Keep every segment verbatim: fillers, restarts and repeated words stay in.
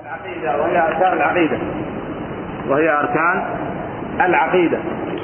العقيدة وهي أركان العقيدة وهي أركان العقيدة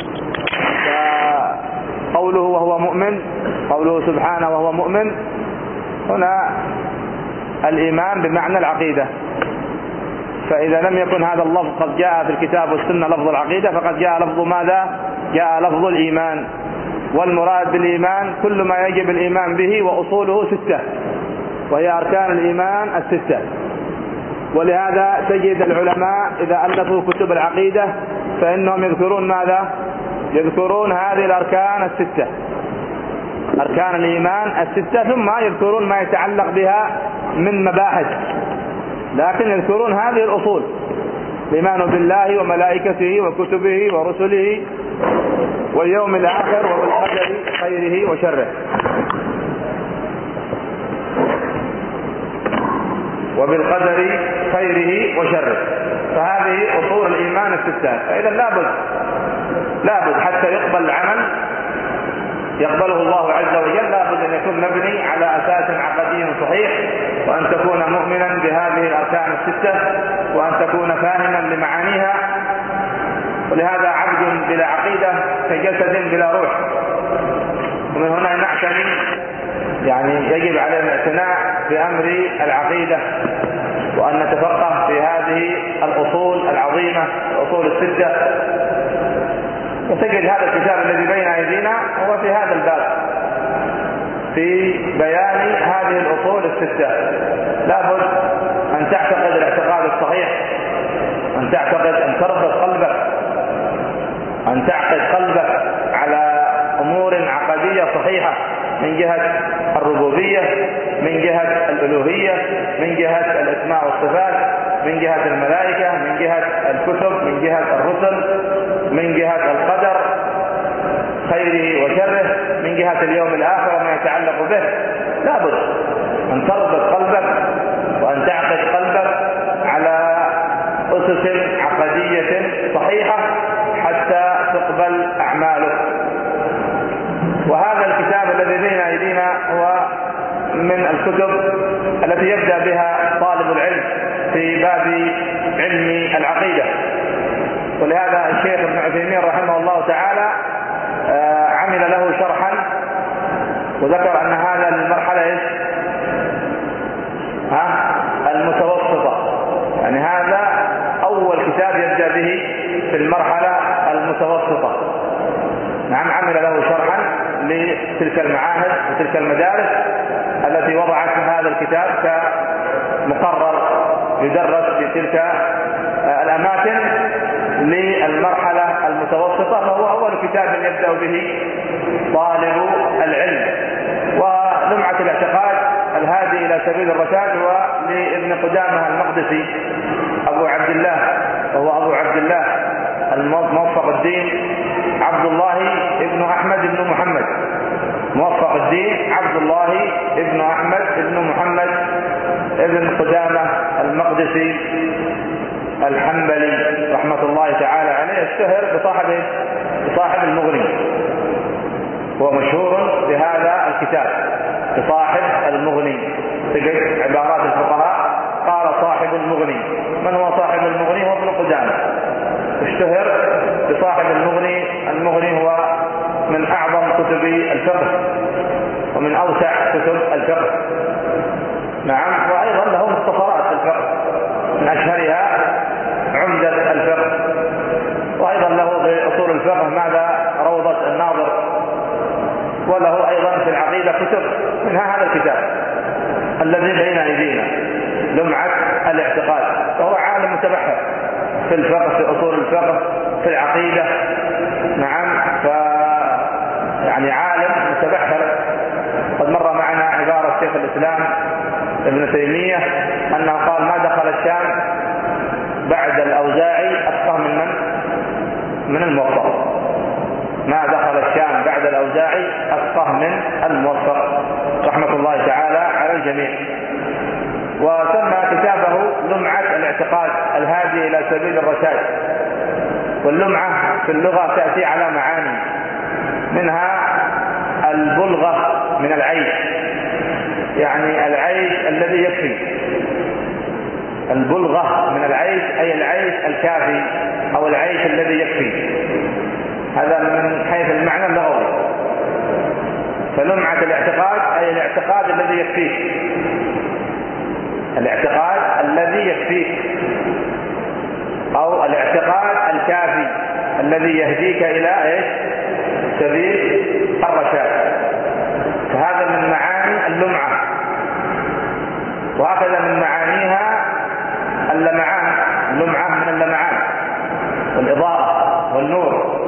فقوله وهو مؤمن، قوله سبحانه وهو مؤمن، هنا الإيمان بمعنى العقيدة. فإذا لم يكن هذا اللفظ قد جاء في الكتاب والسنة لفظ العقيدة، فقد جاء لفظ ماذا؟ جاء لفظ الإيمان. والمراد بالإيمان كل ما يجب الإيمان به، وأصوله ستة وهي أركان الإيمان الستة. ولهذا تجد العلماء إذا ألفوا كتب العقيدة فإنهم يذكرون ماذا؟ يذكرون هذه الأركان الستة، أركان الإيمان الستة، ثم يذكرون ما يتعلق بها من مباحث، لكن يذكرون هذه الأصول: الإيمان بالله وملائكته وكتبه ورسله واليوم الآخر وبالقدر خيره وشره وبالقدر خيره وشره. فهذه أصول الإيمان الستة. فإذا لابد لابد حتى يقبل العمل يقبله الله عز وجل، لابد أن يكون مبني على أساس عقدي صحيح، وأن تكون مؤمنا بهذه الأركان الستة، وأن تكون فاهما لمعانيها. ولهذا عبد بلا عقيدة كجسد بلا روح. ومن هنا نعتني، يعني يجب علينا الاعتناء بأمر العقيدة، وأن نتفقه في هذه الأصول العظيمة، الأصول الستة. وتجد هذا الكتاب الذي بين أيدينا هو في هذا الباب، في بيان هذه الأصول الستة. لابد أن تعتقد الاعتقاد الصحيح، أن تعتقد أن تربط قلبك، أن تعقد قلبك على أمور عقدية صحيحة من جهة الربوبية، من جهة الألوهية، من جهة الأسماء والصفات، من جهة الملائكة، من جهة الكتب، من جهة الرسل، من جهة القدر خيره وشره، من جهة اليوم الآخر وما يتعلق به. لابد أن تربط قلبك وأن تعقد قلبك على أسس عقدية صحيحة حتى تقبل أعمالك. وهذا الكتاب الذي بين أيدينا هو من الكتب التي يبدأ بها طالب العلم في باب علم العقيدة. ولهذا الشيخ ابن عثيمين رحمه الله تعالى عمل له شرحا، وذكر أن هذا المرحلة إيش؟ ها؟ المتوسطة. يعني هذا أول كتاب يبدأ به في المرحلة المتوسطة. نعم، عمل له شرحا لتلك المعاهد وتلك المدارس التي وضعت هذا الكتاب كمقرر يدرس في تلك الأماكن للمرحلة المتوسطة. فهو أول كتاب يبدأ به طالب العلم. ولمعة الاعتقاد الهادي إلى سبيل الرشاد هو لابن قدامة المقدسي أبو عبد الله، وهو أبو عبد الله موفق الدين عبد الله ابن أحمد ابن محمد، موفق الدين عبد الله ابن أحمد ابن محمد ابن قدامة المقدسي الحنبلي رحمة الله تعالى عليه. اشتهر بصاحب بصاحب المغني، هو مشهور بهذا الكتاب بصاحب المغني. تجد عبارات الفقهاء قال صاحب المغني. من هو صاحب المغني؟ هو ابن قدامة. اشتهر بصاحب المغني. المغني هو من أعظم كتب الفقه ومن أوسع كتب الفقه. نعم، وأيضا له مختصرات في الفقه، من أشهرها عمدة الفقه. وأيضا له في أصول الفقه ماذا؟ روضة الناظر. وله أيضا في العقيدة كتب، منها هذا الكتاب الذي بين أيدينا لمعة الاعتقاد. فهو عالم متبحر في الفقه، في أصول الفقه، في العقيدة. نعم، ف يعني عالم متبحر. قد مر معنا عبارة شيخ الإسلام ابن تيمية أنه قال: ما دخل الشام بعد الأوزاعي أفقه من من؟ من الموفق. ما دخل الشام بعد الأوزاعي أفقه من الموفق، رحمة الله تعالى على الجميع. وسمى كتابه لمعة الاعتقاد الهادي إلى سبيل الرشاد. واللمعة في اللغة تأتي على معاني، منها البلغة من العيش، يعني العيش الذي يكفي. البلغة من العيش أي العيش الكافي أو العيش الذي يكفي، هذا من حيث المعنى اللغوي. فلمعة الاعتقاد أي الاعتقاد الذي يكفيك، الاعتقاد الذي يكفيك أو الاعتقاد الكافي الذي يهديك إلى إيش؟ سبيل الرشاد. فهذا من معاني اللمعة، وهكذا من معانيها اللمعان، اللمعة من اللمعان والإضاءة والنور.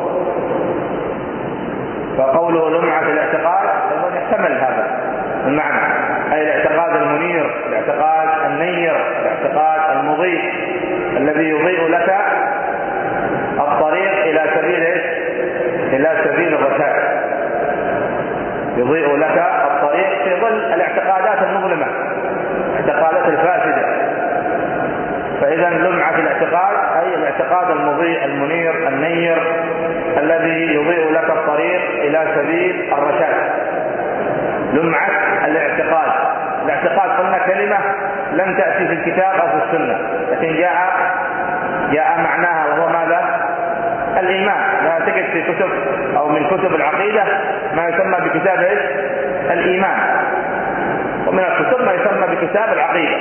فقوله لمعة الاعتقاد يحتمل هذا المعنى، أي الاعتقاد المنير، الاعتقاد النير، الاعتقاد المضيء الذي يضيء لك الطريق إلى سبيل إيش؟ إلى سبيل الرشاد، يضيء لك الطريق في ظل الاعتقادات المظلمة، الاعتقادات الفاسدة. فإذا لمعة الاعتقاد أي الاعتقاد المضيء المنير النير الذي يضيء لك الطريق إلى سبيل الرشاد. لمعة الاعتقاد، الاعتقاد قلنا كلمة لم تأتي في الكتاب أو في السنة، لكن جاء جاء معناها وهو ماذا؟ الإيمان. لا تجد في كتب أو من كتب العقيدة ما يسمى بكتاب إيش؟ الإيمان، ومن الكتب ما يسمى بكتاب العقيدة.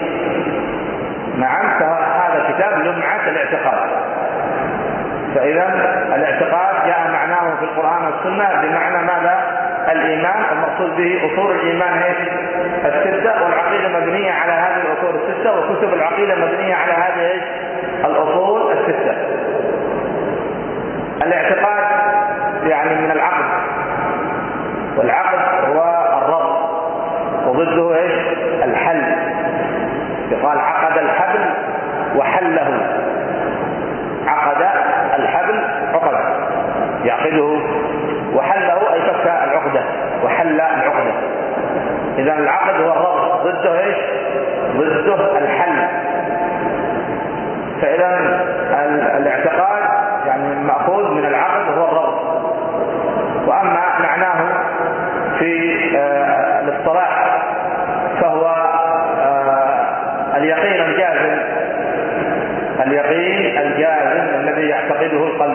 نعم، هذا كتاب لمعة الاعتقاد. فإذا الاعتقاد جاء معناه في القرآن والسنة بمعنى ماذا؟ الإيمان، المقصود به أصول الإيمان إيش؟ الستة، والعقيدة مبنية على هذه الأصول الستة، وكتب العقيدة مبنية على هذه إيش؟ الأصول الستة. الاعتقاد يعني من العقد، والعقد هو الربط، وضده إيش؟ الحل. يقال عقد الحبل وحله، عقد الحبل عقد يعقده، وحله أي فك العقدة وحل العقدة. إذا العقد هو الربط، ضده إيش؟ ضده الحل. فإذا الاعتقاد يعني مأخوذ من العقد هو الربط. وأما معناه في الاصطلاح فهو اليقين الجازم، اليقين الجازم الذي يعتقده القلب.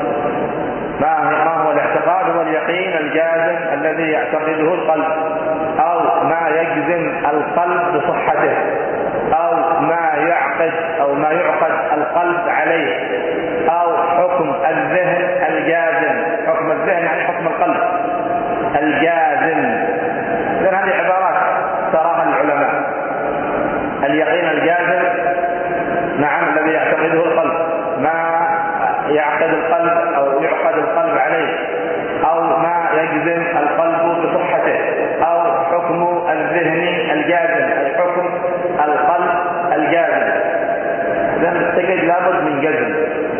ما هو الاعتقاد؟ هو اليقين الجازم الذي يعتقده القلب، أو ما يجزم القلب بصحته، أو ما يعقد أو ما يعقد القلب عليه، أو حكم الذهن الجازم. حكم الذهن يعني حكم القلب الجازم. لأن هذه عبارات تراها العلماء. اليقين الجازم نعم الذي يعتقده القلب، ما يعقد القلب أو يعقد القلب عليه، أو ما يجزم القلب بصحته، أو حكم الذهن الجازم أي حكم القلب الجازم. إذن تجد لابد من جزم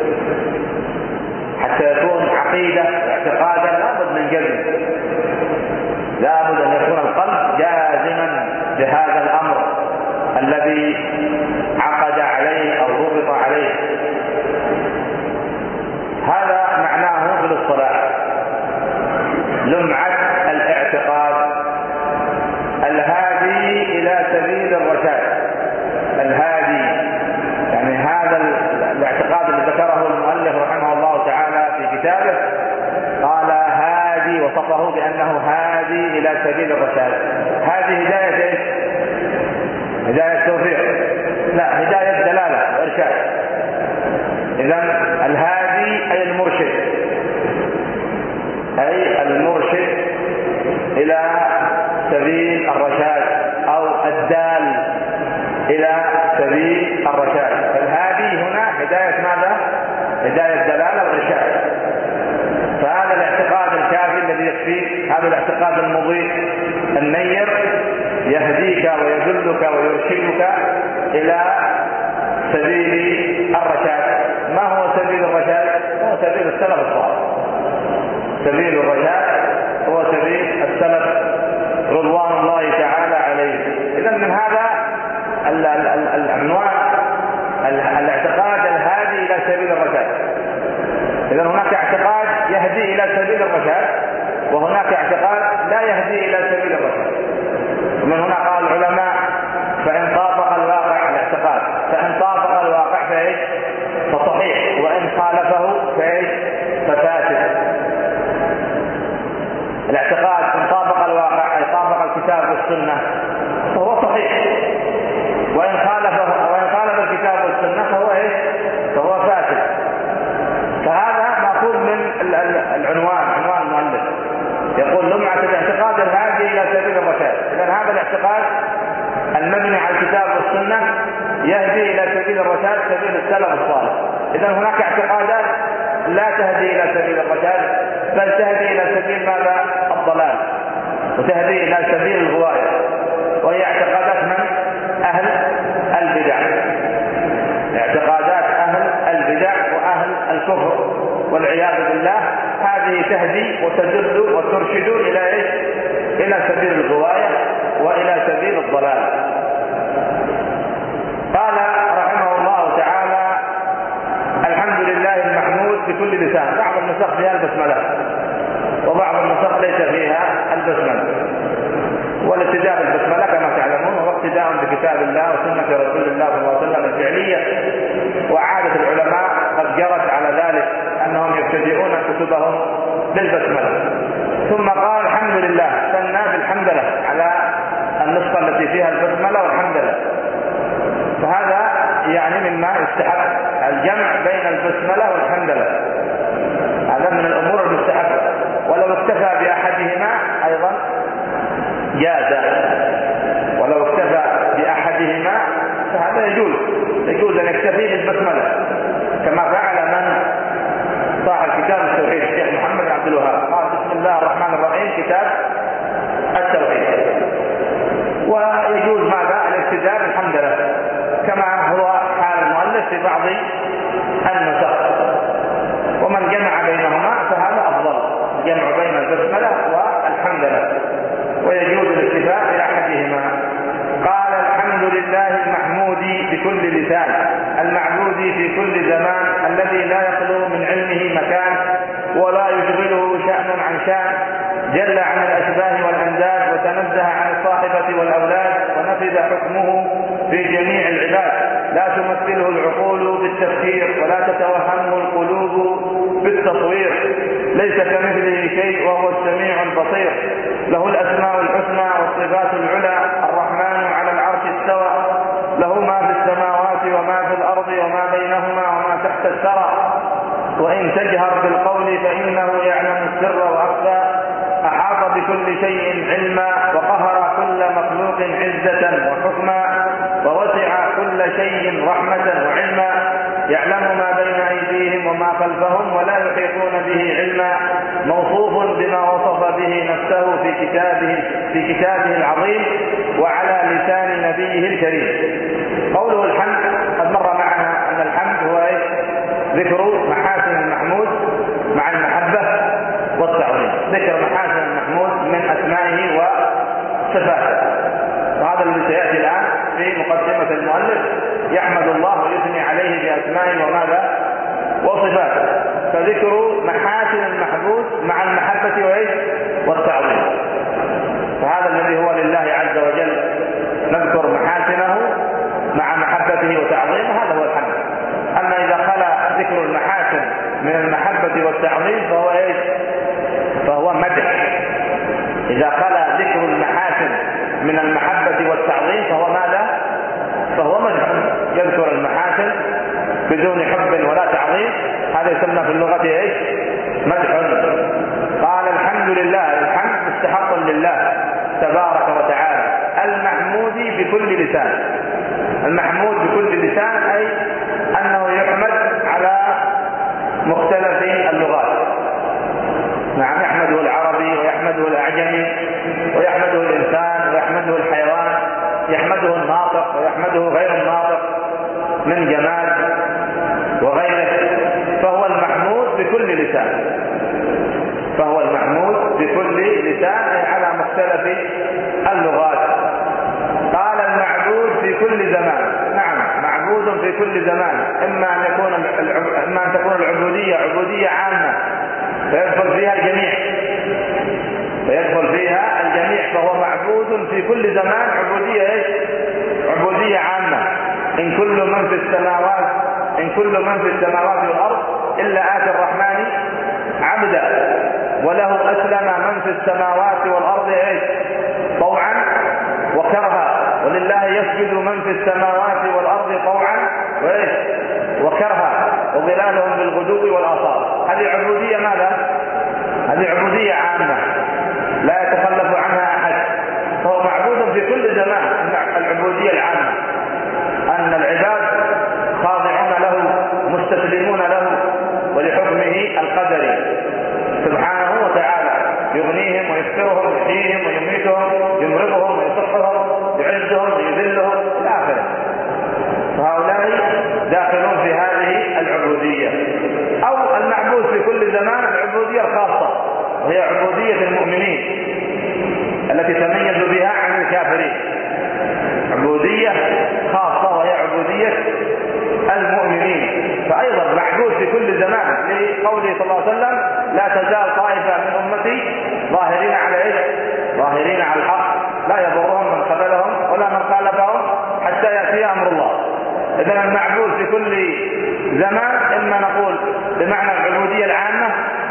حتى يكون عقيدة اعتقادا، لابد من جزم، لابد أن يكون القلب جازما بهذا الأمر الذي عقد عليه أو ربط عليه. هذا معناه بالاصطلاح لمعة الاعتقاد الهادي إلى سبيل الرشاد. الهادي يعني هذا الاعتقاد الذي ذكره المؤلف رحمه الله تعالى في كتابه، قال هادي، وصفه بأنه هادي إلى سبيل الرشاد. هذه هداية إيش؟ هداية توفيق؟ لا، هداية دلالة وإرشاد. إذن الهادي أي المرشد، أي المرشد إلى سبيل الرشاد، أو الدال إلى سبيل الرشاد. فالهادي هنا هداية ماذا؟ هداية دلالة وإرشاد. فهذا الاعتقاد الكافي الذي يكفيك، هذا الاعتقاد المضيء النير يهديك ويدلك ويرشدك إلى سبيل الرشاد. ما هو سبيل الرشاد؟ هو سبيل السلف الصالح. سبيل الرشاد هو سبيل السلف رضوان الله تعالى عليه. إذن من هذا العنوان الاعتقاد الهادي إلى سبيل الرشاد. إذن هناك اعتقاد يهدي إلى سبيل الرشاد، وهناك اعتقاد لا يهدي إلى سبيل الرشاد. ومن هنا قال العلماء فإن طابق الواقع الاعتقاد فإن طابق الواقع فإيش؟ فصحيح، وإن خالفه فإيش؟ ففاسد. الاعتقاد إن طابق الواقع أي طابق الكتاب والسنة فهو صحيح، وإن خالفه وإن خالف الكتاب والسنة فهو إيش؟ فهو فاسد. فهذا مأخوذ من العنوان، عنوان المؤلف يقول لمعة الاعتقاد الهادي إلى سبيل الرشاد. إذن هذا الاعتقاد المبني على الكتاب والسنة يهدي إلى سبيل الرشاد، سبيل السلف الصالح. إذن هناك اعتقادات لا تهدي إلى سبيل الرشاد، بل تهدي إلى سبيل ماذا؟ الضلال، وتهدي إلى سبيل الغواية، وهي اعتقادات من؟ أهل البدع، اعتقادات أهل البدع وأهل الكفر والعياذ بالله. هذه تهدي وتدل وترشد إلى إيش؟ إلى سبيل الغواية وإلى سبيل الضلال. قال رحمه الله تعالى: الحمد لله المحمود بكل لسان. بعض النسخ فيها البسملة وبعض النسخ ليس فيها البسملة، والابتداء بالبسملة كما تعلمون هو اقتداء بكتاب الله وسنة رسول الله صلى الله عليه وسلم الفعلية، وعادة العلماء قد جرت على ذلك أنهم يبتدئون كتبهم بالبسملة. ثم قال الحمد لله، ثنى بالحمدلة على النسخة التي فيها البسملة والحمدلة. فهذا يعني مما يستحق الجمع بين البسملة والحمدلة، هذا من الأمور المستحقة، ولو اكتفى بأحدهما أيضا جاز، ولو اكتفى بأحدهما فهذا يجوز يجوز أن يكتفي بالبسملة، كما فعل من صاحب كتاب التوحيد الشيخ محمد بن عبد الوهاب، قال بسم الله الرحمن الرحيم كتاب التوحيد. ويجوز ماذا؟ الاقتداء بالحمد لله، كما هو حال المؤلف في بعض النسخ. ومن جمع بينهما فهذا أفضل، جمع بين البسملة والحمد لله، ويجوز الاكتفاء بأحدهما. قال الحمد لله المحمود بكل لسان، المعبود في كل زمان، الذي لا يخلو من علمه مكان ولا يشغله شأن عن شأن، جل عن الأشباه والأنداد، وتنزه عن الصاحبة والأولاد، ونفذ حكمه في جميع العباد، لا تمثله العقول بالتفكير ولا تتوهمه القلوب بالتصوير، ليس كمثله شيء وهو السميع البصير، له الأسماء الحسنى والصفات العلى، الرحمن على العرش استوى، له ما في السماوات وما في الأرض وما بينهما وما تحت الثرى، وإن تجهر بالقول فإنه يعلم السر وأخفى، أحاط بكل شيء علما، وقهر كل مخلوق عزة وحكما، ووسع كل شيء رحمة وعلما، يعلم ما بين أيديهم وما خلفهم ولا يحيطون به علما، موصوف بما وصف به نفسه في كتابه في كتابه العظيم وعلى لسان نبيه الكريم. قوله الحمد، قد مر معنا أن الحمد هو ذكر محاسن المحمود مع المحبة والتعظيم، ذكر محاسن المحمود من أسمائه وصفاته، وهذا الذي سيأتي الآن في مقدمة المؤلف، يحمد الله ويثني عليه بأسمائه وماذا وصفاته، فذكر محاسن المحمود مع المحبة وإيش والتعظيم. فهذا الذي هو لله عز وجل، نذكر محاسنه مع محبته وتعظيمه، هذا هو الحمد. أما إذا خلا ذكر المحاسن من المحبة والتعظيم فهو إيش؟ فهو مدح. إذا خلا ذكر المحاسن من المحبة والتعظيم فهو ماذا؟ فهو مدح. يذكر المحاسن بدون حب ولا تعظيم، هذا يسمى في اللغة إيش؟ مدح. قال الحمد لله، الحمد مستحق لله تبارك وتعالى، المحمود بكل لسان. المحمود بكل لسان أي أنه يحمد على مختلف اللغات. نعم، يحمده العربي ويحمده الأعجمي ويحمده الإنسان ويحمده الحيوان، يحمده الناطق ويحمده غير الناطق من جمال وغيره، فهو المحمود بكل لسان، فهو المحمود بكل لسان أي على مختلف اللغات. قال المعبود في كل زمان، نعم معبود في كل زمان، إما أن يكون إما أن تكون العبودية عبودية عامة فيدخل فيها الجميع، فيدخل فيها الجميع، فهو معبود في كل زمان عبودية إيش؟ عبودية عامة. إن كل من في السماوات إن كل من في السماوات والأرض إلا آتي الرحمن عبدا وله أسلم من في السماوات والأرض إيه؟ طوعا وكرها ولله يسجد من في السماوات والأرض طوعا وإيه؟ وكرها وظلالهم بالغدو والآصال. هذه عبودية ماذا؟ هذه عبودية عامة لا يتخلف عنها أحد، فهو معبود في كل زمان. العبودية العامة أن العباد خاضعون له مستسلمون له ولحكمه القدري سبحانه وتعالى، يغنيهم ويفطرهم يحييهم ويميتهم يمرضهم ويصحهم يعزهم ويذلهم إلى آخره. فهؤلاء داخلون في هذه العبودية. أو المعبود في كل زمان العبودية الخاصة وهي عبودية المؤمنين التي تميز بها عن الكافرين، عبودية خاصة وهي عبودية المؤمنين. فأيضا معبود في كل زمان لقوله صلى الله عليه وسلم لا تزال طائفة من أمتي ظاهرين على إيه؟ ظاهرين على الحق لا يضرهم من خذلهم ولا من خالفهم حتى يأتي أمر الله. إذن المعبود في كل زمان إما نقول بمعنى العبودية العامة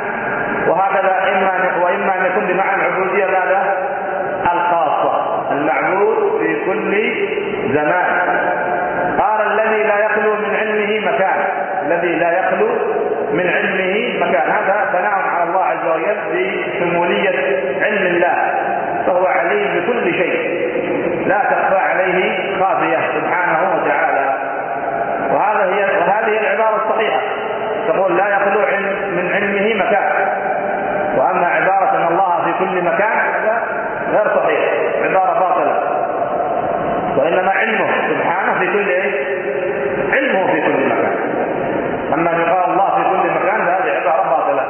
وهكذا إما وإما أن يكون بمعنى العبودية ماذا؟ الخاصة. المعبود في كل زمان. قال الذي لا يخلو من علمه مكان، الذي لا يخلو من علمه مكان، هذا ثناء على الله عز وجل بشمولية علم الله، فهو عليم بكل شيء لا تخفى عليه خافية سبحانه وتعالى. وهذا هي وهذه العبارة الصحيحة، تقول لا يخلو من علمه مكان. وأما عبارة أن الله في كل مكان هذا غير صحيح، عبارة باطلة. وإنما علمه سبحانه في كل إيه؟ علمه في كل مكان. أما أن يقال الله في كل مكان فهذه عبارة باطلة،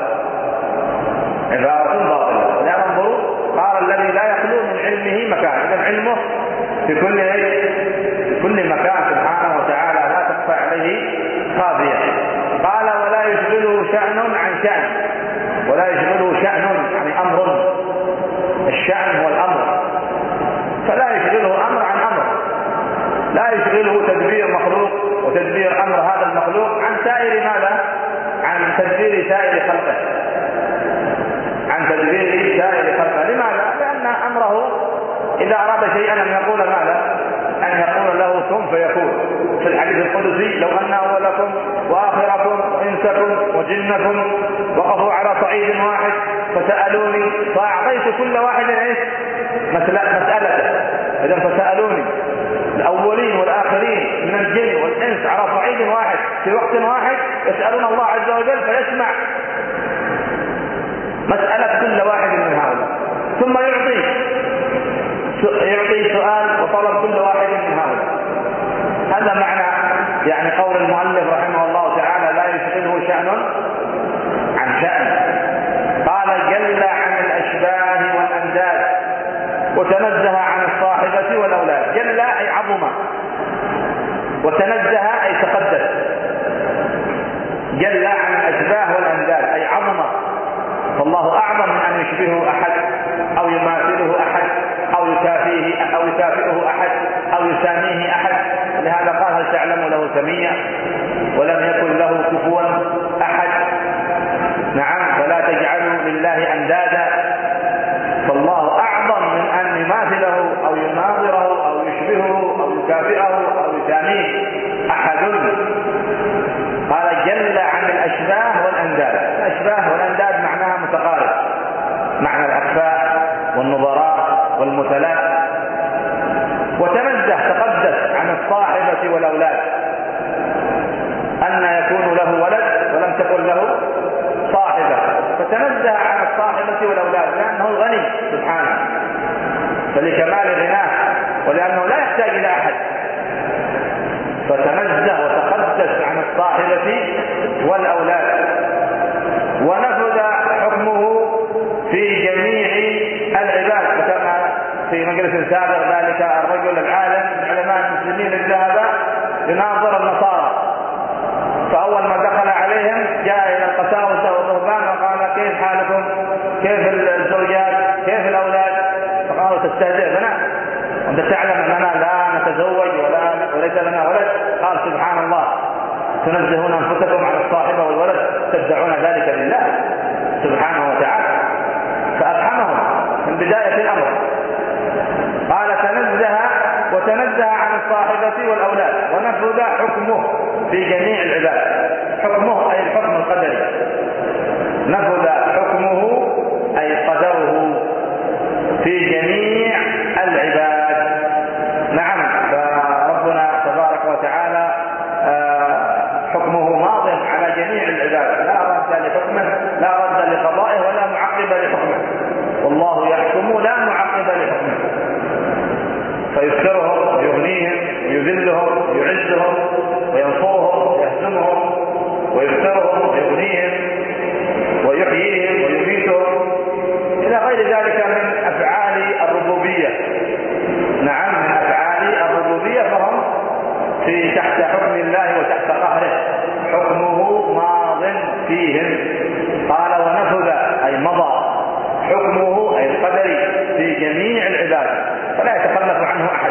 عبارة باطلة. لا انظروا، قال الذي لا يخلو من علمه مكان، إذن علمه في كل إيه؟ في كل مكان سبحانه وتعالى لا تخفى عليه خافية. قال ولا يشغله شأن عن شأن، ولا يشغله شأن يعني أمر، الشأن هو الأمر، فلا يشغله أمر عن أمر، لا يشغله تدبير مخلوق وتدبير أمر هذا المخلوق عن سائر ماذا؟ عن تدبير سائر خلقه، عن تدبير سائر خلقه. لماذا؟ لأن أمره إذا أراد شيئا أن يقول ماذا؟ أن يقول له كن فيكون. في الحديث القدسي لو أن أولكم وآخركم وإنسكم وجنكم وقفوا على صعيد واحد فسألوني فأعطيت كل واحد إيش؟ مسألته. إذا فسألوني الأولين والآخرين من الجن والإنس على صعيد واحد في وقت واحد يسألون الله عز وجل فيسمع مسألة كل واحد من هؤلاء، ثم يعطي يعطي سؤال وطلب كل واحد من هؤلاء. هذا معنى يعني قول المؤلف رحمه الله تعالى لا يشغله شأن عن شأن. قال جل عن الأشباه والأنداد وتنزه عن الصاحبة والأولاد. جل أي عظم، وتنزه أي تقدس. جل عن الأشباه والأنداد أي عظم، فالله أعظم من أن يشبهه أحد أو يماثله أحد أو يكافيه أو يكافئه أحد أو يساميه أحد. لهذا قال هل تعلم له سميا ولم يكن له كفوا أحد. نعم، فلا تجعلوا لله أندادا، فالله أعظم من أن يماثله أو يناظره أو يشبهه أو يكافئه أو يساميه أحد. قال جل عن الأشباه والأنداد. الأشباه والأنداد معناها متقارب، معنى الأكفاء والنظراء والمثلاء. وتنزه تقدس عن الصاحبة والأولاد، أن يكون له ولد ولم تكن له صاحبة، فتنزه عن الصاحبة والأولاد لأنه غني سبحانه، فلكمال غناه ولأنه لا يحتاج إلى أحد، فتنزه وتقدس عن الصاحبة والأولاد. ونفذ حكمه في جميع العباد، وكما في مجلس سابق ذلك الرجل العالم من علماء المسلمين ذهب يناظر النصارى، فأول ما دخل عليهم جاء إلى القساوسة والرهبان وقال كيف حالكم؟ كيف الزوجات؟ كيف الأولاد؟ فقالوا تستهزئ بنا، وأنت تعلم أننا لا نتزوج ولا وليس لنا ولد. قال سبحان الله تنزهون أنفسكم عن الصاحبة والولد تدعون ذلك لله سبحانه وتعالى. فأفهمهم من بداية الأمر. قال تنزه وتنزه عن الصاحبة والأولاد ونفذ حكمه في جميع العباد. حكمه أي الحكم القدري، نفذ حكمه أي قدره في جميع العباد. نعم، فربنا تبارك وتعالى حكمه ماض على جميع العباد، لا رد لحكمه، لا رد لقضائه ولا معقب لحكمه. والله يحكم لا معقب لحكمه، فيسترهم ويغنيهم ويذلهم ويعزهم وينصرهم ويهزمهم ويسترهم ويغنيهم ويحييهم ويميتهم إلى غير ذلك من أفعال الربوبية. نعم، من أفعال الربوبية، فهم في تحت حكم الله وتحت قهره، حكمه ماض فيهم. قال ونفذ أي مضى حكمه أي القدري في جميع العباد، فلا يتخلف عنه أحد.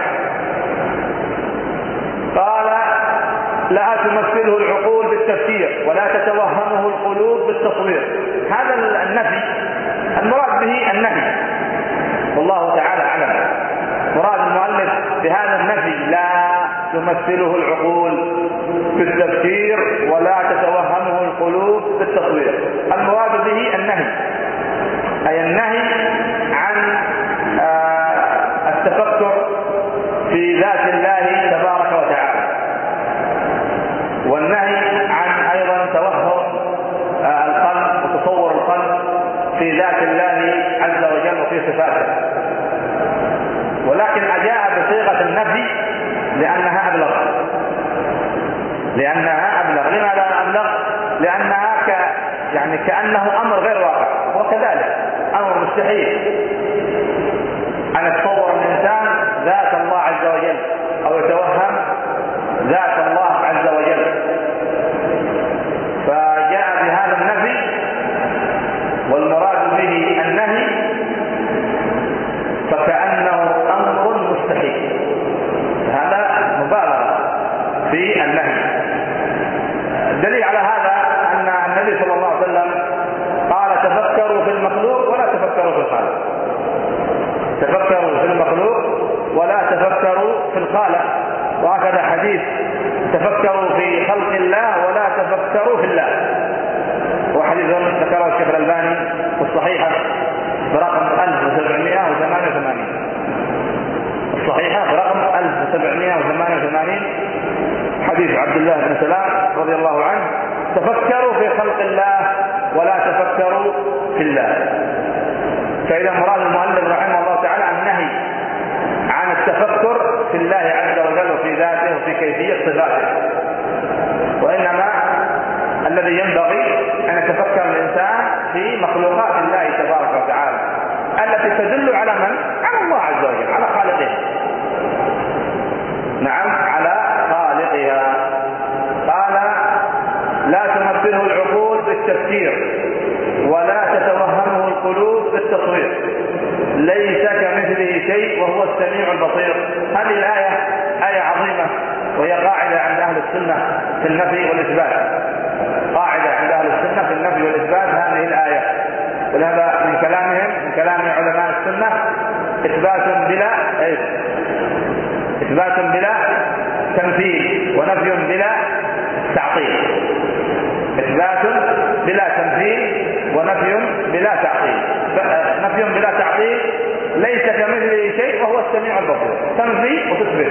قال لا تمثله العقول بالتفكير ولا تتوهمه القلوب بالتصوير. هذا النفي المراد به النهي، والله تعالى أعلم. مراد المؤلف بهذا النفي لا تمثله العقول بالتفكير ولا تتوهمه القلوب بالتصوير. المراد به النهي، أي النهي عن التفكر في ذات الله تبارك وتعالى، والنهي عن أيضا توهم القلب وتصور القلب في ذات الله عز وجل وفي صفاته. ولكن أجاء بصيغة النفي لأنها أبلغ لأنها أبلغ لماذا أبلغ؟ لأنها ك... يعني كأنه أمر غير واقع، وكذلك أمر مستحيل أن يتصور الإنسان ذات الله عز وجل أو يتوهم ذات الله عز وجل. فجاء بهذا النفي والمراد به النهي فكأنه أمر مستحيل. هذا مبالغة في النهي. الدليل على هذا أن النبي صلى الله عليه وسلم قال تفكروا في المخلوق ولا تفكروا في الخالق. تفكروا في المخلوق ولا تفكروا في الخالق. وهكذا حديث تفكروا في خلق الله ولا تفكروا في الله، وحديث ذكره الشيخ الألباني في الصحيحة برقم ألف وسبعمائة وثمانية وثمانين. الصحيحة برقم ألف وسبعمائة وثمانية وثمانين، حديث عبد الله بن سلام رضي الله عنه: تفكروا في خلق الله ولا تفكروا في الله. فإذا مراد المؤلف رحمه الله تعالى النهي عن التفكر في الله عز وجل وفي ذاته وفي كيفية صفاته، وإنما الذي ينبغي أن يتفكر الإنسان في مخلوقات الله تبارك وتعالى التي تدل على من؟ على الله عز وجل، على خالقها. نعم، على خالقها. قال لا تمثله العقول بالتفكير ولا تتوهمه القلوب بالتصوير، ليس كمثله شيء وهو السميع البصير. هذه الآية آية عظيمة، وهي قاعدة عند أهل السنة في النفي والإثبات. قاعدة عند أهل السنة في النفي والإثبات هذه الآية، ولهذا من كلامهم من كلام علماء السنة إثبات بلا إيه؟ إثبات بلا تمثيل ونفي بلا تعطيل. إثبات بلا تمثيل ونفي بلا تعطيل. نفي بلا تعطيل، ليس كمثله شيء وهو السميع البصير. تنفي وتثبت.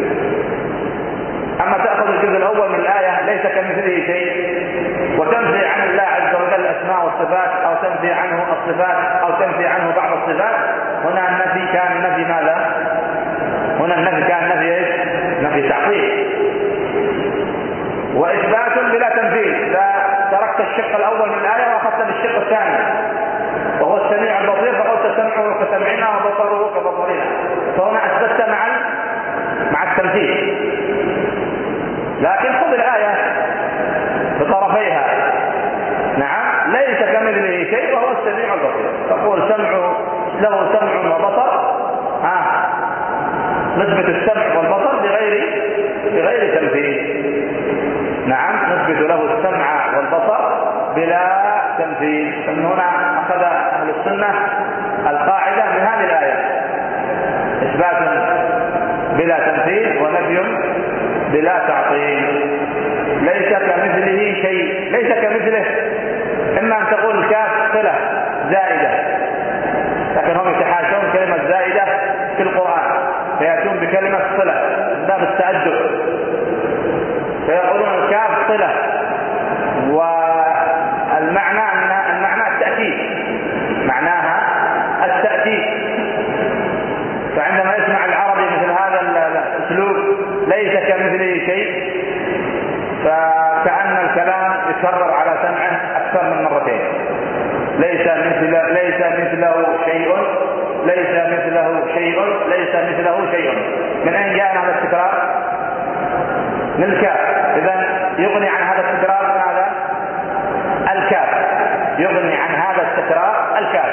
أما تأخذ الجزء الأول من الآية ليس كمثله شيء وتنفي عن الله عز وجل الأسماء والصفات، أو تنفي عنه الصفات، أو تنفي عنه بعض الصفات، هنا النفي كان نفي ماذا؟ هنا النفي كان نفي ايش؟ نفي تعطيل. وإثبات بلا تنفيذ، إذا تركت الشق الأول من الآية وأخذت بالشق الثاني وهو السميع البصير فقلت سمعه كسمعنا وبصره كبصرنا، فهنا أثبتت مع مع التمثيل. لكن خذ الآية بطرفيها. نعم، ليس كمثله شيء وهو السميع البصير. تقول سمعه له سمع وبصر، ها نثبت السمع والبصر بغير بغير تمثيل. نعم، نثبت له السمع والبصر بلا تمثيل. فمن هنا أخذ أهل السنة القاعدة من هذه الآية: إثبات بلا تمثيل ونفي بلا تعطيل. ليس كمثله شيء. ليس كمثله إما أن تقول الكاف صلة زائدة، لكن هم يتحاشون كلمة زائدة في القرآن فيأتون بكلمة صلة من باب التأدب، فيقولون الكاف صلة، والمعنى أن المعنى التأكيد، معناها التأكيد. فعندما يسمع العربي مثل هذا الأسلوب ليس كمثله شيء، فكأن الكلام يكرر على سمعه أكثر من مرتين. ليس مثل ليس مثله شيء، ليس مثله شيء، ليس مثله شيء. من أين جاء هذا التكرار؟ من الكاف. إذن يغني عن هذا التكرار ماذا؟ الكاف. يغني عن هذا التكرار الكاف.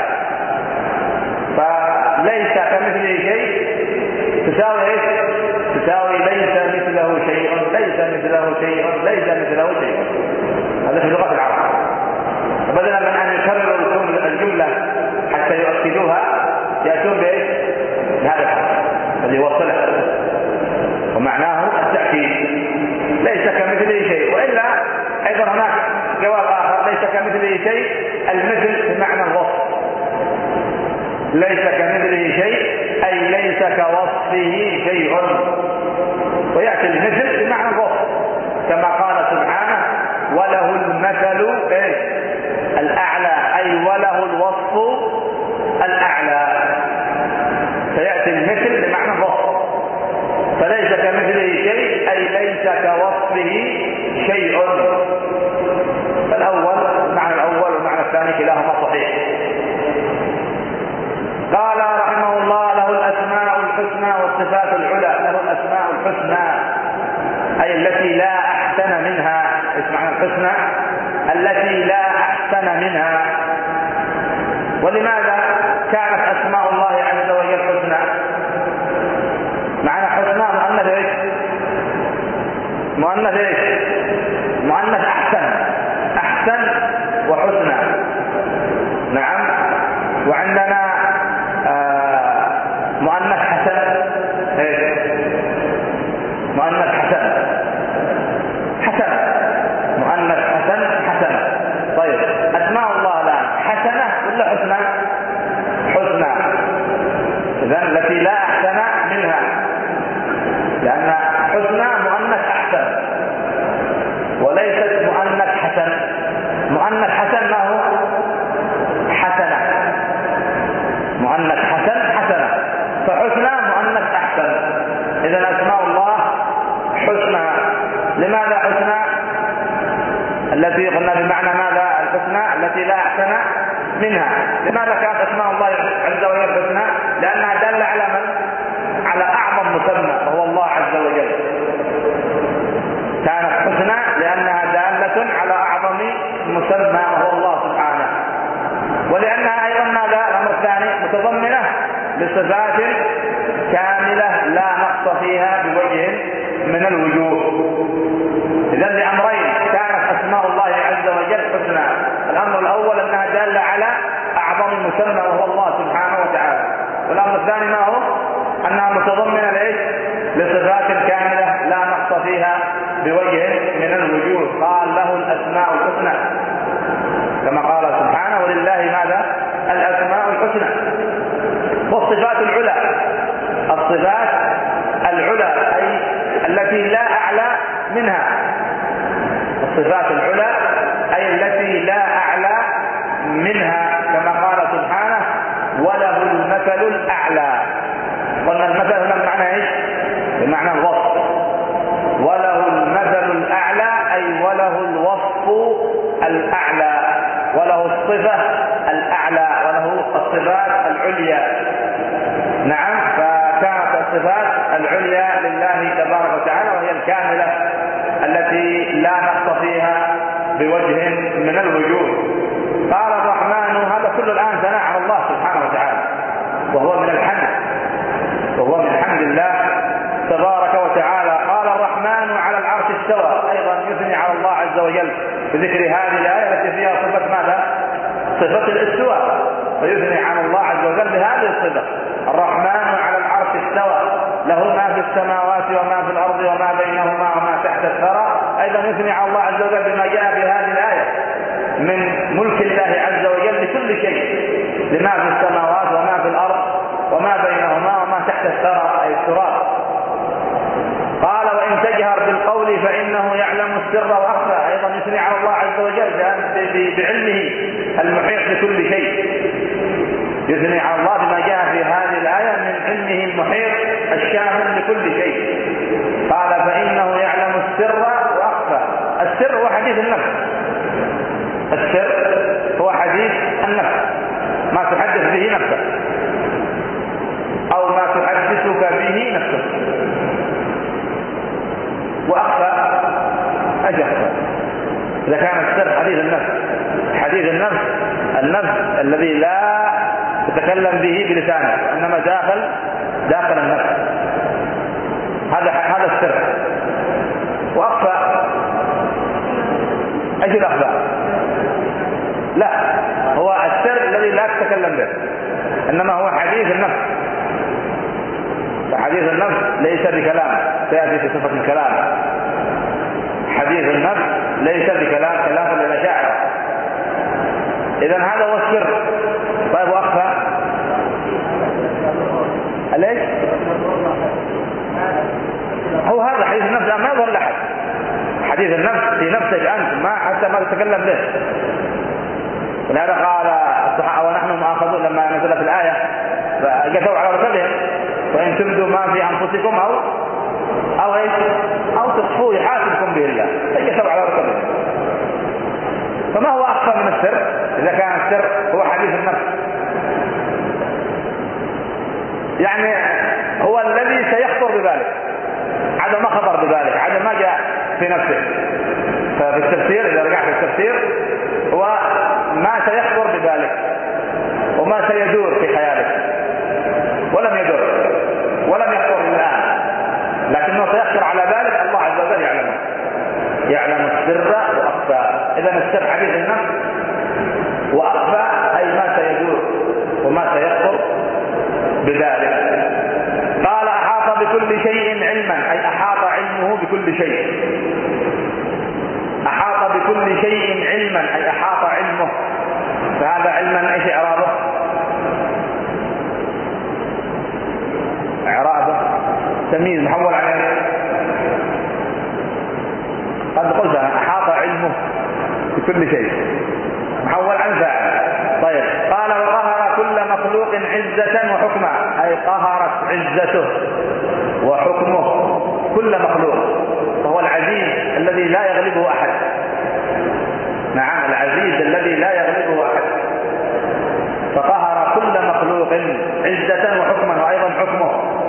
فليس كمثله شيء تساوي ايش؟ تساوي ليس مثله شيء، ليس مثله شيء، ليس مثله شيء. هذا في لغة العرب. فبدلا من أن يكرروا الجملة حتى يؤكدوها يأتون بايش؟ بهذا الحرف الذي هو صلة، ومعناه التأكيد. ليس كمثله شيء. وإلا أيضا هناك جواب آخر: ليس كمثله شيء المثل بمعنى الوصف. ليس كمثله شيء أي ليس كوصفه شيء، ويأتي المثل بمعنى الوصف كما قال سبحانه: وله المثل الأعلى، أي وله الوصف الأعلى. فيأتي المثل بمعنى الوصف. فليس كمثله شيء أي ليس كوصفه شيء. فالأول معنى الأول والمعنى الثاني كلاهما صحيح. قال رحمه الله: له الأسماء الحسنى والصفات العلى. له الأسماء الحسنى أي التي لا أحسن منها. ايش معنى الحسنى؟ التي لا أحسن منها. ولماذا كانت أسماء الله عز وجل حسنى؟ معنى حسنى مؤنث ايش؟ مؤنث ايش؟ مؤنث أحسن. أحسن وحسنى. نعم. وعندنا آه مؤنث حسن. ايش؟ مؤنث حسن. حسن. مؤنث حسن. حسن. طيب، أسماء الله الآن حسنة ولا حسنى؟ حسنى. إذن التي لا أحسن منها، لأن حسنى مؤنث أحسن وليست مؤنث حسن. مؤنث حسن ما هو؟ حسنة. مؤنث حسن حسنة. فحسنى مؤنث أحسن. إذن أسماء الله حسنى. لماذا حسنى؟ التي قلنا بمعنى ماذا؟ الحسنى التي لا أحسن منها. لماذا كانت أسماء الله عز وجل حسنى؟ لأنها دالة على من؟ على أعظم مسمى وهو الله عز وجل. كانت حسنى لأنها دالة على أعظم مسمى وهو الله سبحانه. ولأنها أيضا ماذا؟ الأمر الثاني متضمنة لصفات كاملة لا نقص فيها بوجه من الوجوه. إذن لأمرين كانت أسماء الله عز وجل حسنى. الأمر الأول أنها دالة على أعظم مسمى وهو الله سبحانه وتعالى. والأمر الثاني ما هو؟ أنها متضمنة لإيش؟ لصفات كاملة لا نقص فيها بوجه من الوجوه. قال: له الأسماء الحسنى، كما قال سبحانه: ولله ماذا؟ الأسماء الحسنى. والصفات العلى. الصفات العلى أي التي لا أعلى منها. الصفات العلى أي التي لا أعلى منها، كما قال سبحانه: وله المثل الأعلى. قلنا المثل هنا بمعنى ايش؟ بمعنى الوصف. وله المثل الأعلى أي وله الوصف الأعلى، وله الصفة الأعلى، وله الصفات العليا. نعم. فكانت الصفات العليا لله تبارك وتعالى، وهي الكاملة التي لا نقص فيها بوجه من الوجوه. قال الرحمن. هذا كل الآن ثناء على الله سبحانه وتعالى، وهو من الحمد، وهو من حمد الله تبارك وتعالى. قال الرحمن الرحمن على العرش استوى، أيضا يثني على الله عز وجل بذكر هذه الآية التي فيها صفة ماذا؟ صفة الاستواء، فيثني على الله عز وجل بهذه الصفة. الرحمن على العرش استوى، له ما في السماوات وما في الأرض وما بينهما وما تحت الثرى. أيضا يثني على الله عز وجل بما جاء في هذه الآية من ملك الله عز وجل لكل شيء، لما في السماوات وما في الأرض وما بينهما وما تحت الثرى أي التراب. قال وإن تجهر بالقول فإنه يعلم السر وأخفى، أيضا يثني على الله عز وجل بعلمه المحيط بكل شيء، يثني على الله بما جاء في هذه الآية من علمه المحيط الشامل لكل شيء. قال فإنه يعلم السر وأخفى. السر هو حديث النفس، السر هو حديث النفس، ما تحدث به نفسك أو ما تحدثك به نفسك. وأخفى أجخفى إذا كان السر حديث النفس. حديث النفس النفس الذي لا تتكلم به بلسانك، إنما داخل داخل النفس، هذا هذا السر. وأخفى أجل الأخفى لا، هو السر الذي لا تتكلم به، إنما هو حديث النفس. فحديث النفس ليس بكلام، سيأتي في صفة الكلام. حديث النفس ليس بكلام، كلام للأشاعرة. إذن هذا هو السر. طيب وأخفى ليش؟ هو هذا حديث النفس ما يظهر لأحد. حديث النفس في نفسك أنت، ما حتى ما تتكلم به. ولهذا قال الصحابة ونحن مؤاخذون لما نزلت الآية فقسوا على ركبهم وإن تبدوا ما في أنفسكم أو أو إيش أو تخفوه يحاسبكم به الله، فقسوا على ركبهم. فما هو أخفى من السر إذا كان السر هو حديث النفس؟ يعني هو الذي سيخطر بذلك، هذا ما خطر بذلك، هذا ما جاء في نفسه. ففي التفسير إذا رجعت التفسير هو ما سيخطر بذلك وما سيدور في خيالك، ولم يدور ولم يخطر الآن، لكنه سيخطر على ذلك. الله عز وجل يعلمه، يعلم السر وأخفى. إذا السر حديث النفس، وأخفى أي ما سيدور وما سيخطر بذلك. قال أحاط بكل شيء علما، أي أحاط علمه بكل شيء. أحاط بكل شيء علما أي أحاط علمه. فهذا علما ايش اعرابه؟ اعرابه تمييز محول عليه. قد قلت أنا أحاط علمه بكل شيء، محول عن فاعل. طيب قال وقهر كل مخلوق عزة وحكما، أي قهرت عزته وحكمه كل مخلوق، وهو العزيز الذي لا يغلبه أحد. نعم العزيز الذي لا يغلبه أحد. فقهر كل مخلوق عزة وحكما، وأيضا حكمه،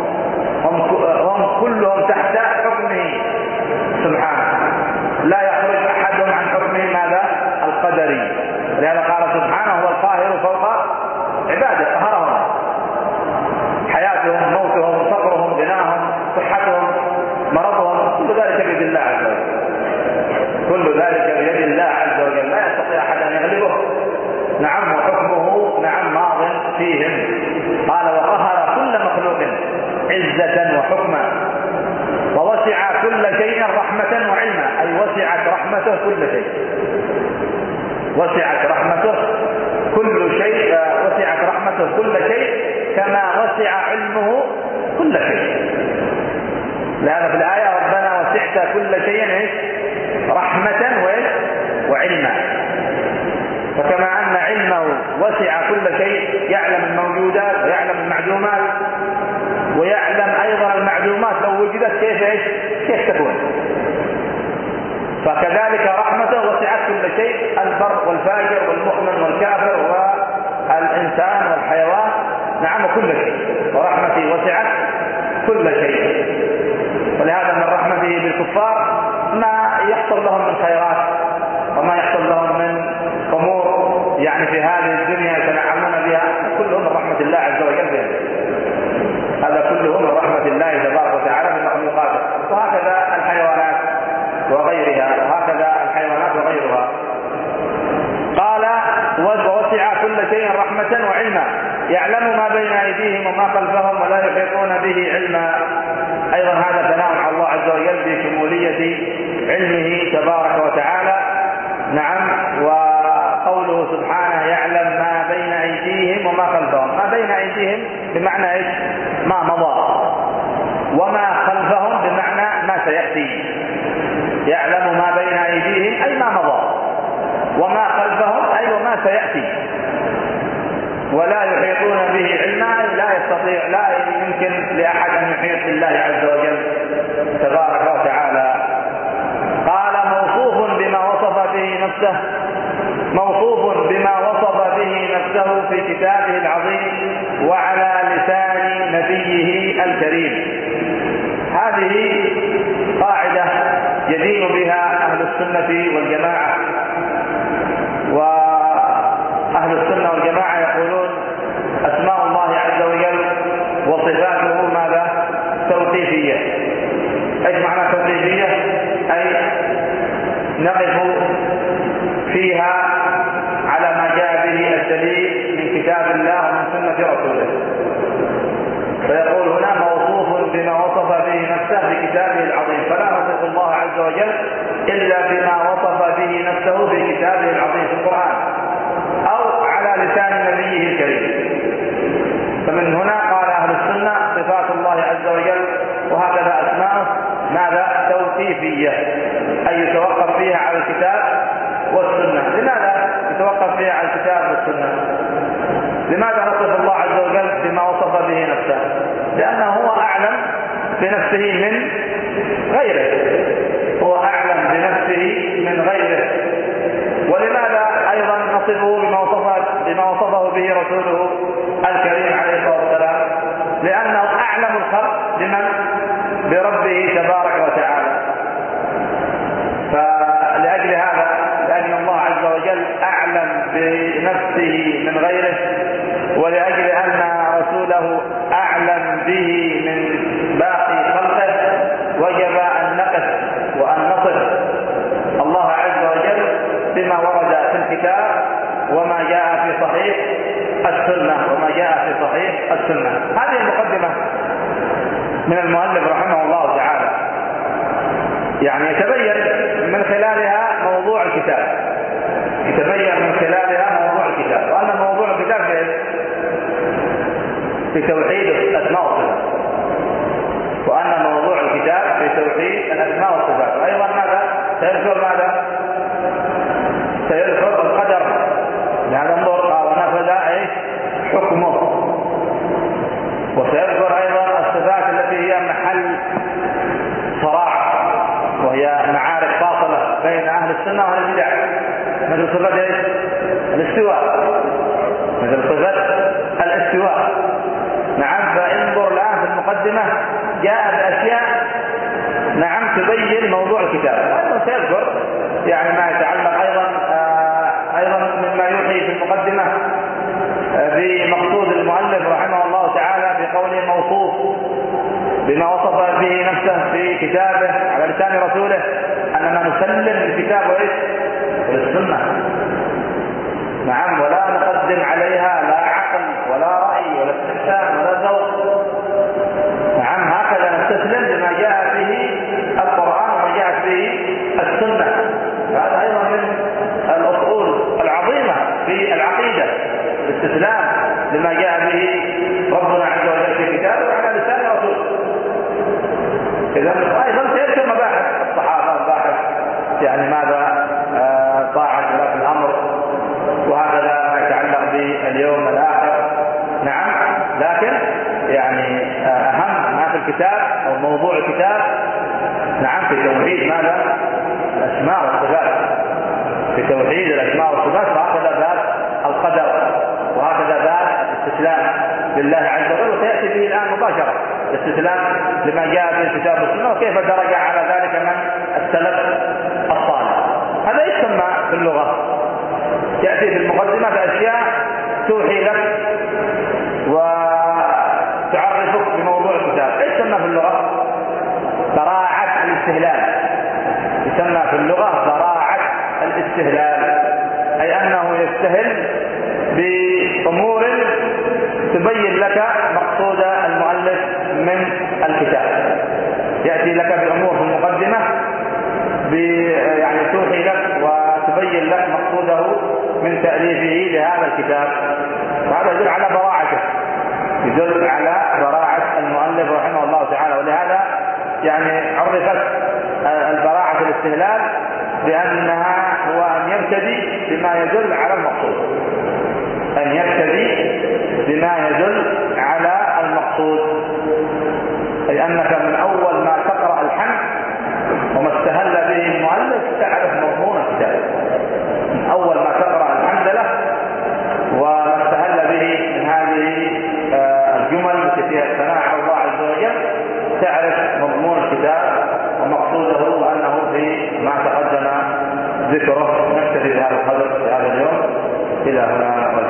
هم كلهم تحت حكمه سبحانه، لا يخرج أحدهم عن حكمه ماذا؟ القدري. لهذا قال سبحانه هو القاهر فوق عباده، قهرهم، حياتهم، موتهم، فقرهم، غناهم، صحتهم، مرضهم، كل ذلك بيد الله عز وجل. كل ذلك بيد الله عز وجل، لا يستطيع أحد أن يغلبه. نعم وحكمه نعم ماض فيهم. قال وقهر كل مخلوق عزة وحكما، ووسع كل شيء رحمة وعلما، أي وسعت رحمته كل شيء. وسعت رحمته كل شيء، وسعت رحمته كل شيء كما وسع علمه كل شيء. لهذا في الآية ربنا وسعت كل شيء رحمة وعلما. فكما أن علمه وسع كل شيء، يعلم الموجودات ويعلم المعدومات ويعلم أيضا المعدومات لو وجدت كيف إيش كيف تكون. فكذلك رحمته وسعت كل شيء، البر والفاجر والمؤمن والكافر والإنسان والحيوان، نعم كل شيء. ورحمته وسعت كل شيء. ولهذا من رحمته بالكفار ما يحصل لهم من خيرات وما يحصل لهم من أمور يعني في هذه الدنيا يتنعمون بها، كلهم من رحمة الله عز وجل بهم. هذا كله من رحمة الله تبارك وتعالى بمخلوقاته. وهكذا الحيوان رحمة وعلما، يعلم ما بين أيديهم وما خلفهم ولا يحيطون به علما. أيضا هذا ثناء على الله عز وجل بشمولية علمه تبارك وتعالى. نعم. وقوله سبحانه يعلم ما بين أيديهم وما خلفهم، ما بين أيديهم بمعنى إيش؟ ما مضى، وما خلفهم بمعنى ما سيأتي. يعلم ما بين أيديهم أي ما مضى، وما خلفهم أي وما سيأتي. ولا يحيطون به علما أي لا يستطيع، لا يمكن لأحد أن يحيط بالله عز وجل تبارك وتعالى. قال موصوف بما وصف به نفسه، موصوف بما وصف به نفسه في كتابه العظيم وعلى لسان نبيه الكريم. هذه قاعدة يدين بها أهل السنة والجماعة. وأهل السنة والجماعة يقولون أسماء الله عز وجل وصفاته ماذا؟ توقيفية. ايش معنى توقيفية؟ أي نقف فيها على ما جاء به الدليل من كتاب الله ومن سنة رسوله. فيقول هنا موصوف بما وصف به نفسه في كتابه العظيم، فلا نصف الله عز وجل إلا بما وصف به نفسه في كتابه العظيم في القرآن أو على لسان نبيه الكريم. فمن هنا قال أهل السنة صفات الله عز وجل وهكذا أسماءه ماذا؟ توقيفية، أي يتوقف فيها على الكتاب والسنة. لماذا يتوقف فيها على الكتاب والسنة؟ لماذا نصف الله عز وجل بما وصف به نفسه؟ لأنه هو أعلم بنفسه من غيره، هو أعلم بنفسه من غيره. ولماذا أيضا نصفه بما وصفه, بما وصفه به رسوله الكريم عليه الصلاة والسلام؟ لأنه أعلم الخلق بمن؟ بربه تبارك وتعالى. فلأجل هذا، لأن الله عز وجل أعلم بنفسه من غيره، ولأجل أن رسوله أعلم به من باقي خلقه، وجب أن نقف وأن نصف الله عز وجل بما ورد في الكتاب وما جاء في صحيح السنة وما جاء في صحيح السنة. هذه المقدمة من المؤلف رحمه الله تعالى، يعني يتبين من خلالها موضوع الكتاب، يتبين من خلالها موضوع الكتاب، وأن موضوع الكتاب في توحيد الأسماء والصفات، وأن موضوع الكتاب في توحيد الأسماء والصفات. وأيضا ماذا سيذكر؟ ماذا سيذكر؟ القدر. لهذا انظر ونفذ ايش حكمه. وسيذكر ايضا الصفات التي هي محل صراع، وهي معارك فاصله بين اهل السنه واهل البدع، مثل صفات ايش؟ الاستواء، مثل صفات الاستواء. نعم. فانظر الان في المقدمه جاء باشياء نعم تبين موضوع الكتاب. وايضا سيذكر يعني ما يتعلق ايضا ايضا مما يوحي في المقدمه بمقصود المؤلف رحمه الله تعالى في قوله موصوف بما وصف به نفسه في كتابه على لسان رسوله، اننا نسلم للكتاب وايش؟ والسنه. نعم. ولا نقدم عليها لا عقل ولا راي ولا استحسان ولا ذوق. نعم. هكذا نستسلم لما جاء به القران وما جاءت به السنه. هذا ايضا من الاصول العظيمه في العقيده، الاستسلام لما جاء به ربنا عز وجل في كتابه وعلى لسان رسوله. اذا ايضا سيذكر مباحث الصحابه، مباحث يعني ماذا آه طاعه ولاة الامر، وهكذا ما يتعلق باليوم الاخر. نعم. لكن يعني اهم ما في الكتاب او موضوع الكتاب نعم في توحيد ماذا؟ الاسماء والصفات، في توحيد الاسماء والصفات. وهكذا باب القدر، وهكذا باب الاستسلام لله عز وجل، وسياتي به الان مباشره الاستسلام لما جاء به الكتاب والسنه، وكيف درج على ذلك من السلف الصالح. هذا يسمى في اللغه، ياتي في المقدمه باشياء توحي لك وتعرفك بموضوع الكتاب. ايش يسمى في اللغه؟ براعه الاستهلال. يسمى في اللغه براعه الاستهلال، اي انه يستهل بامور تبين لك مقصود المؤلف من الكتاب. يأتي لك بأمور في المقدمة يعني توحي لك وتبين لك مقصوده من تأليفه لهذا الكتاب. وهذا يدل على براعته، يدل على براعة المؤلف رحمه الله تعالى. ولهذا يعني عرفت البراعة في الاستهلال بأنها هو أن يبتدي بما يدل على المقصود، أن يبتدي بما يدل على المقصود، أي أنك من أول ما تقرأ الحمد وما استهل به المؤلف تعرف مضمون الكتاب. من أول ما تقرأ الحمد له وما استهل به من هذه الجمل التي فيها الثناء على الله عز وجل تعرف مضمون الكتاب ومقصوده، وأنه في ما تقدم ذكره. نكتفي بهذا القدر في هذا اليوم. إلى هنا.